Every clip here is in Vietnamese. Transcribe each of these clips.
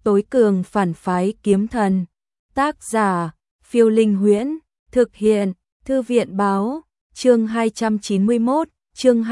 tối cường phản phái kiếm thần. Tác giả, Phiêu Linh Huyễn, thực hiện, Thư viện báo, chương 291, chương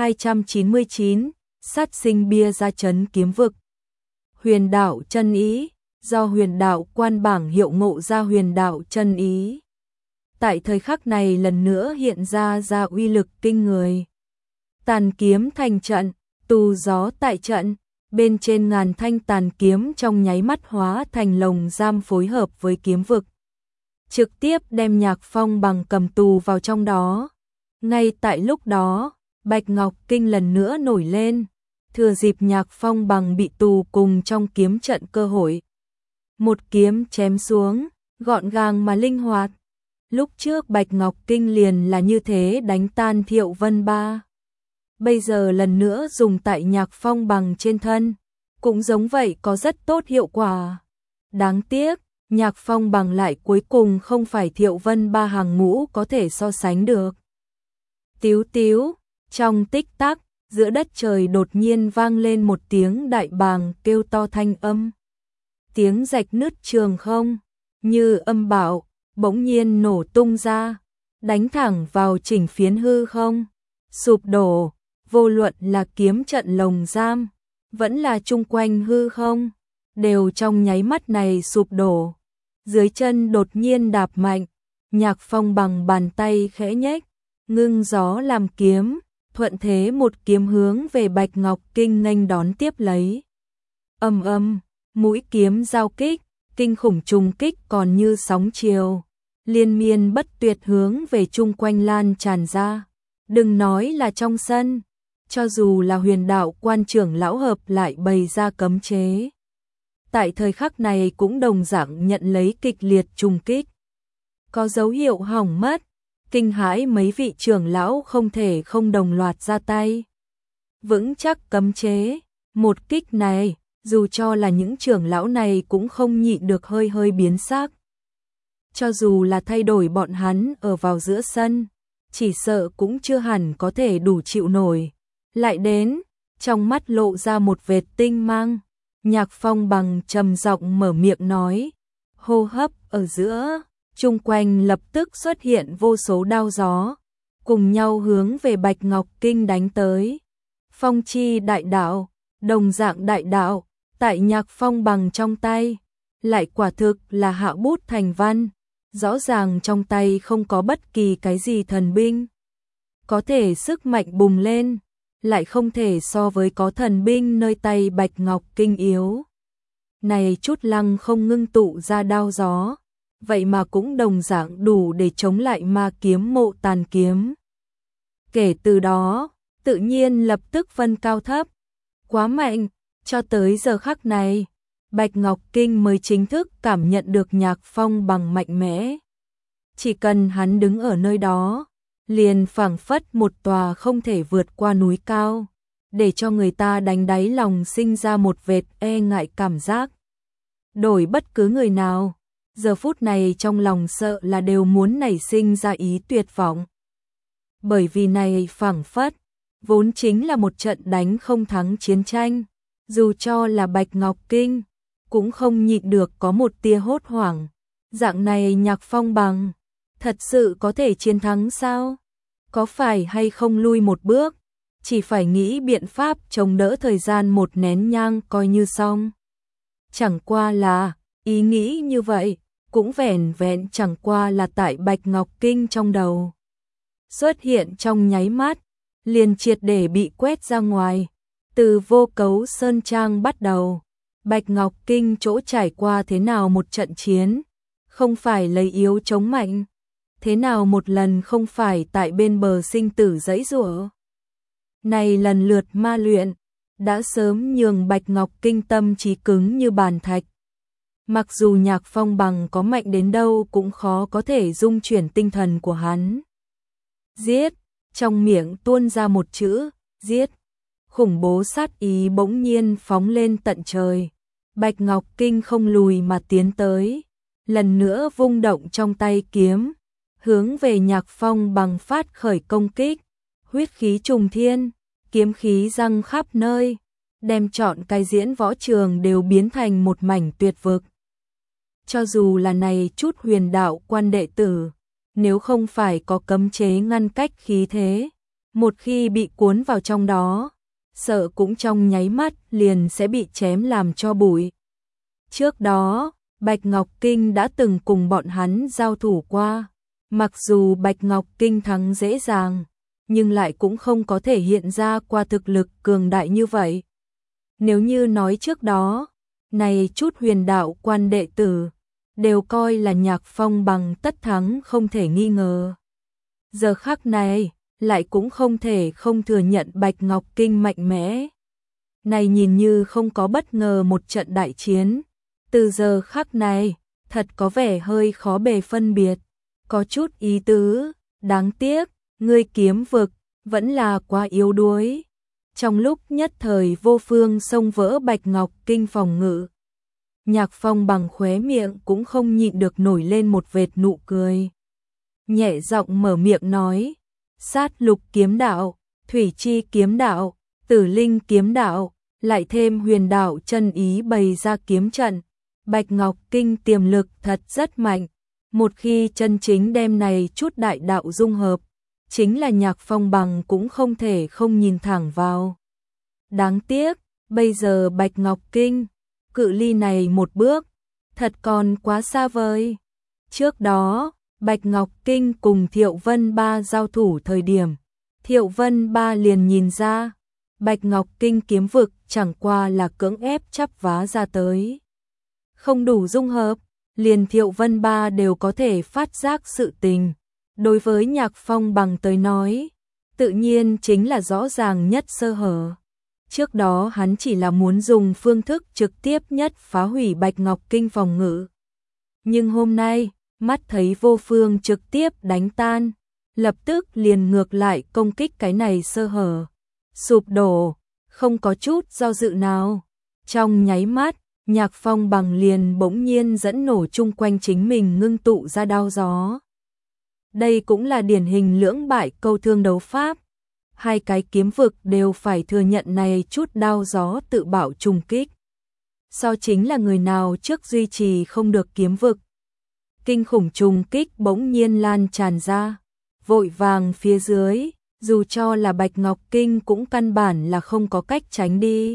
299, sát sinh bia ra trấn kiếm vực. Huyền đạo chân ý, do huyền đạo quan bảng hiệu ngộ ra huyền đạo chân ý. Tại thời khắc này lần nữa hiện ra uy lực kinh người. Tàn kiếm thành trận, tù gió tại trận, bên trên ngàn thanh tàn kiếm trong nháy mắt hóa thành lồng giam phối hợp với kiếm vực. Trực tiếp đem Nhạc Phong Bằng cầm tù vào trong đó. Ngay tại lúc đó, Bạch Ngọc Kinh lần nữa nổi lên, thừa dịp Nhạc Phong Bằng bị tù cùng trong kiếm trận cơ hội. Một kiếm chém xuống, gọn gàng mà linh hoạt. Lúc trước Bạch Ngọc Kinh liền là như thế đánh tan Thiệu Vân Ba. Bây giờ lần nữa dùng tại Nhạc Phong Bằng trên thân, cũng giống vậy có rất tốt hiệu quả. Đáng tiếc, Nhạc Phong Bằng lại cuối cùng không phải Thiệu Vân Ba hàng ngũ có thể so sánh được. Tíu tíu, trong tích tắc, giữa đất trời đột nhiên vang lên một tiếng đại bàng kêu to thanh âm. Tiếng rạch nứt trường không, như âm bạo, bỗng nhiên nổ tung ra, đánh thẳng vào chỉnh phiến hư không, sụp đổ, vô luận là kiếm trận lồng giam, vẫn là chung quanh hư không, đều trong nháy mắt này sụp đổ. Dưới chân đột nhiên đạp mạnh, Nhạc Phong Bằng bàn tay khẽ nhếch, ngưng gió làm kiếm, thuận thế một kiếm hướng về Bạch Ngọc Kinh nghênh đón tiếp lấy. Ầm ầm, mũi kiếm giao kích, kinh khủng trùng kích còn như sóng chiều, liên miên bất tuyệt hướng về chung quanh lan tràn ra. Đừng nói là trong sân, cho dù là huyền đạo quan trưởng lão hợp lại bày ra cấm chế, tại thời khắc này cũng đồng dạng nhận lấy kịch liệt trùng kích. Có dấu hiệu hỏng mất, kinh hãi mấy vị trưởng lão không thể không đồng loạt ra tay. Vững chắc cấm chế, một kích này, dù cho là những trưởng lão này cũng không nhịn được hơi biến sắc. Cho dù là thay đổi bọn hắn ở vào giữa sân, chỉ sợ cũng chưa hẳn có thể đủ chịu nổi. Lại đến, trong mắt lộ ra một vệt tinh mang, Nhạc Phong Bằng trầm giọng mở miệng nói, hô hấp ở giữa, chung quanh lập tức xuất hiện vô số đao gió, cùng nhau hướng về Bạch Ngọc Kinh đánh tới. Phong chi đại đạo, đồng dạng đại đạo, tại Nhạc Phong Bằng trong tay, lại quả thực là hạ bút thành văn, rõ ràng trong tay không có bất kỳ cái gì thần binh. Có thể sức mạnh bùng lên, lại không thể so với có thần binh nơi tay Bạch Ngọc Kinh yếu. Này chút lăng không ngưng tụ ra đao gió, vậy mà cũng đồng dạng đủ để chống lại ma kiếm mộ tàn kiếm. Kể từ đó, tự nhiên lập tức phân cao thấp. Quá mạnh, cho tới giờ khắc này, Bạch Ngọc Kinh mới chính thức cảm nhận được Nhạc Phong Bằng mạnh mẽ. Chỉ cần hắn đứng ở nơi đó, liền phảng phất một tòa không thể vượt qua núi cao, để cho người ta đánh đáy lòng sinh ra một vệt e ngại cảm giác. Đổi bất cứ người nào, giờ phút này trong lòng sợ là đều muốn nảy sinh ra ý tuyệt vọng. Bởi vì này phảng phất, vốn chính là một trận đánh không thắng chiến tranh, dù cho là Bạch Ngọc Kinh, cũng không nhịn được có một tia hốt hoảng. Dạng này Nhạc Phong Bằng, thật sự có thể chiến thắng sao? Có phải hay không lui một bước, chỉ phải nghĩ biện pháp chống đỡ thời gian một nén nhang coi như xong. Chẳng qua là, ý nghĩ như vậy, cũng vẻn vẹn chẳng qua là tại Bạch Ngọc Kinh trong đầu. Xuất hiện trong nháy mắt, liền triệt để bị quét ra ngoài. Từ Vô Cấu Sơn Trang bắt đầu, Bạch Ngọc Kinh chỗ trải qua thế nào một trận chiến, không phải lấy yếu chống mạnh, thế nào một lần không phải tại bên bờ sinh tử giãy giụa. Này lần lượt ma luyện, đã sớm nhường Bạch Ngọc Kinh tâm trí cứng như bàn thạch. Mặc dù Nhạc Phong Bằng có mạnh đến đâu cũng khó có thể dung chuyển tinh thần của hắn. Giết, trong miệng tuôn ra một chữ, giết. Khủng bố sát ý bỗng nhiên phóng lên tận trời. Bạch Ngọc Kinh không lùi mà tiến tới, lần nữa vung động trong tay kiếm, hướng về Nhạc Phong Bằng phát khởi công kích. Huyết khí trùng thiên, kiếm khí răng khắp nơi, đem chọn cái diễn võ trường đều biến thành một mảnh tuyệt vực. Cho dù là này chút huyền đạo quan đệ tử, nếu không phải có cấm chế ngăn cách khí thế, một khi bị cuốn vào trong đó, sợ cũng trong nháy mắt liền sẽ bị chém làm cho bụi. Trước đó, Bạch Ngọc Kinh đã từng cùng bọn hắn giao thủ qua, mặc dù Bạch Ngọc Kinh thắng dễ dàng, nhưng lại cũng không có thể hiện ra qua thực lực cường đại như vậy. Nếu như nói trước đó, này chút huyền đạo quan đệ tử, đều coi là Nhạc Phong bằng tất thắng không thể nghi ngờ. Giờ khắc này, lại cũng không thể không thừa nhận Bạch Ngọc Kinh mạnh mẽ. Này nhìn như không có bất ngờ một trận đại chiến, từ giờ khắc này, thật có vẻ hơi khó bề phân biệt, có chút ý tứ, đáng tiếc, ngươi kiếm vực, vẫn là quá yếu đuối. Trong lúc nhất thời vô phương xông vỡ Bạch Ngọc Kinh phòng ngự, Nhạc Phong bằng khóe miệng cũng không nhịn được nổi lên một vệt nụ cười. Nhẹ giọng mở miệng nói, sát lục kiếm đạo, thủy chi kiếm đạo, tử linh kiếm đạo, lại thêm huyền đạo chân ý bày ra kiếm trận. Bạch Ngọc Kinh tiềm lực thật rất mạnh, một khi chân chính đem này chút đại đạo dung hợp, chính là Nhạc Phong bằng cũng không thể không nhìn thẳng vào. Đáng tiếc, bây giờ Bạch Ngọc Kinh, cự ly này một bước, thật còn quá xa vời. Trước đó, Bạch Ngọc Kinh cùng Thiệu Vân Ba giao thủ thời điểm, Thiệu Vân Ba liền nhìn ra, Bạch Ngọc Kinh kiếm vực chẳng qua là cưỡng ép chắp vá ra tới. Không đủ dung hợp, liền Thiệu Vân Ba đều có thể phát giác sự tình. Đối với Nhạc Phong bằng tới nói, tự nhiên chính là rõ ràng nhất sơ hở. Trước đó hắn chỉ là muốn dùng phương thức trực tiếp nhất phá hủy Bạch Ngọc Kinh phòng ngự. Nhưng hôm nay, mắt thấy vô phương trực tiếp đánh tan, lập tức liền ngược lại công kích cái này sơ hở. Sụp đổ, không có chút do dự nào. Trong nháy mắt, Nhạc Phong bằng liền bỗng nhiên dẫn nổ chung quanh chính mình ngưng tụ ra đao gió. Đây cũng là điển hình lưỡng bại câu thương đấu pháp. Hai cái kiếm vực đều phải thừa nhận này chút đao gió tự bảo trùng kích. So chính là người nào trước duy trì không được kiếm vực. Kinh khủng trùng kích bỗng nhiên lan tràn ra. Vội vàng phía dưới, dù cho là Bạch Ngọc Kinh cũng căn bản là không có cách tránh đi.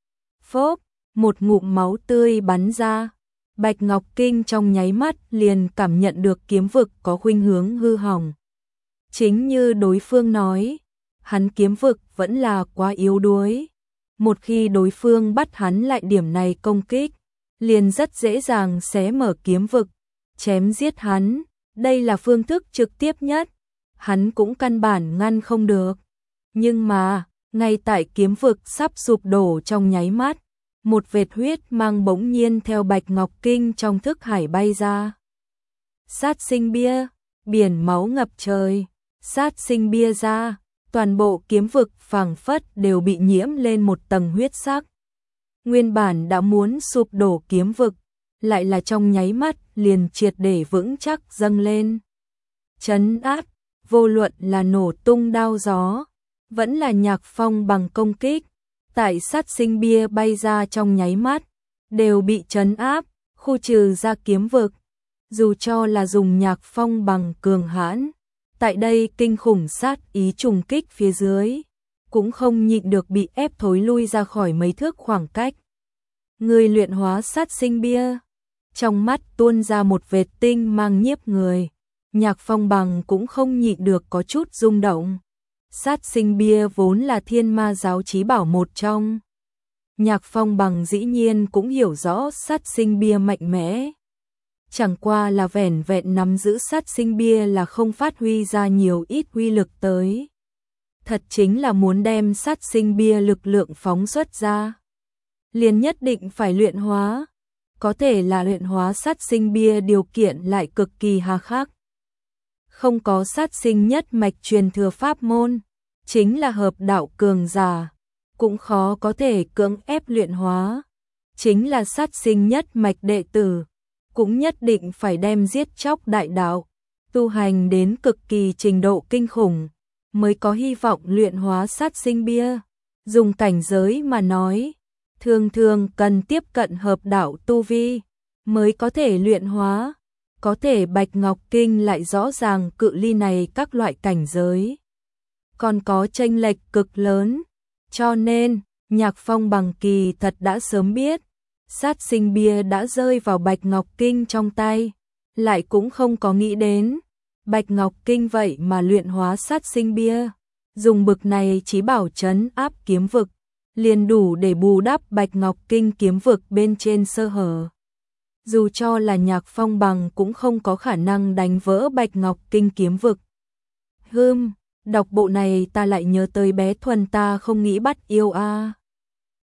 Phốp, một ngụm máu tươi bắn ra. Bạch Ngọc Kinh trong nháy mắt liền cảm nhận được kiếm vực có khuynh hướng hư hỏng. Chính như đối phương nói, hắn kiếm vực vẫn là quá yếu đuối. Một khi đối phương bắt hắn lại điểm này công kích, liền rất dễ dàng xé mở kiếm vực, chém giết hắn. Đây là phương thức trực tiếp nhất, hắn cũng căn bản ngăn không được. Nhưng mà, ngay tại kiếm vực sắp sụp đổ trong nháy mắt, một vệt huyết mang bỗng nhiên theo Bạch Ngọc Kinh trong thức hải bay ra. Sát sinh bia, biển máu ngập trời, sát sinh bia ra, toàn bộ kiếm vực phảng phất đều bị nhiễm lên một tầng huyết sắc. Nguyên bản đã muốn sụp đổ kiếm vực, lại là trong nháy mắt liền triệt để vững chắc dâng lên. Trấn áp, vô luận là nổ tung đao gió, vẫn là Nhạc Phong bằng công kích, tại sát sinh bia bay ra trong nháy mắt, đều bị trấn áp, khu trừ ra kiếm vực. Dù cho là dùng Nhạc Phong bằng cường hãn, tại đây kinh khủng sát ý trùng kích phía dưới, cũng không nhịn được bị ép thối lui ra khỏi mấy thước khoảng cách. Người luyện hóa sát sinh bia, trong mắt tuôn ra một vệt tinh mang nhiếp người. Nhạc Phong bằng cũng không nhịn được có chút rung động. Sát sinh bia vốn là thiên ma giáo chí bảo một trong. Nhạc Phong bằng dĩ nhiên cũng hiểu rõ sát sinh bia mạnh mẽ. Chẳng qua là vẻn vẹn nắm giữ sát sinh bia là không phát huy ra nhiều ít uy lực tới. Thật chính là muốn đem sát sinh bia lực lượng phóng xuất ra, liền nhất định phải luyện hóa. Có thể là luyện hóa sát sinh bia điều kiện lại cực kỳ hà khắc. Không có sát sinh nhất mạch truyền thừa pháp môn, chính là hợp đạo cường giả, cũng khó có thể cưỡng ép luyện hóa. Chính là sát sinh nhất mạch đệ tử, cũng nhất định phải đem giết chóc đại đạo, tu hành đến cực kỳ trình độ kinh khủng, mới có hy vọng luyện hóa sát sinh bia. Dùng cảnh giới mà nói, thường thường cần tiếp cận hợp đạo tu vi mới có thể luyện hóa, có thể Bạch Ngọc Kinh lại rõ ràng cự ly này các loại cảnh giới còn có chênh lệch cực lớn, cho nên Nhạc Phong bằng kỳ thật đã sớm biết, sát sinh bia đã rơi vào Bạch Ngọc Kinh trong tay, lại cũng không có nghĩ đến, Bạch Ngọc Kinh vậy mà luyện hóa sát sinh bia, dùng bực này chí bảo trấn áp kiếm vực, liền đủ để bù đắp Bạch Ngọc Kinh kiếm vực bên trên sơ hở. Dù cho là Nhạc Phong bằng cũng không có khả năng đánh vỡ Bạch Ngọc Kinh kiếm vực. Đọc bộ này ta lại nhớ tới bé Thuần ta không nghĩ bắt yêu a.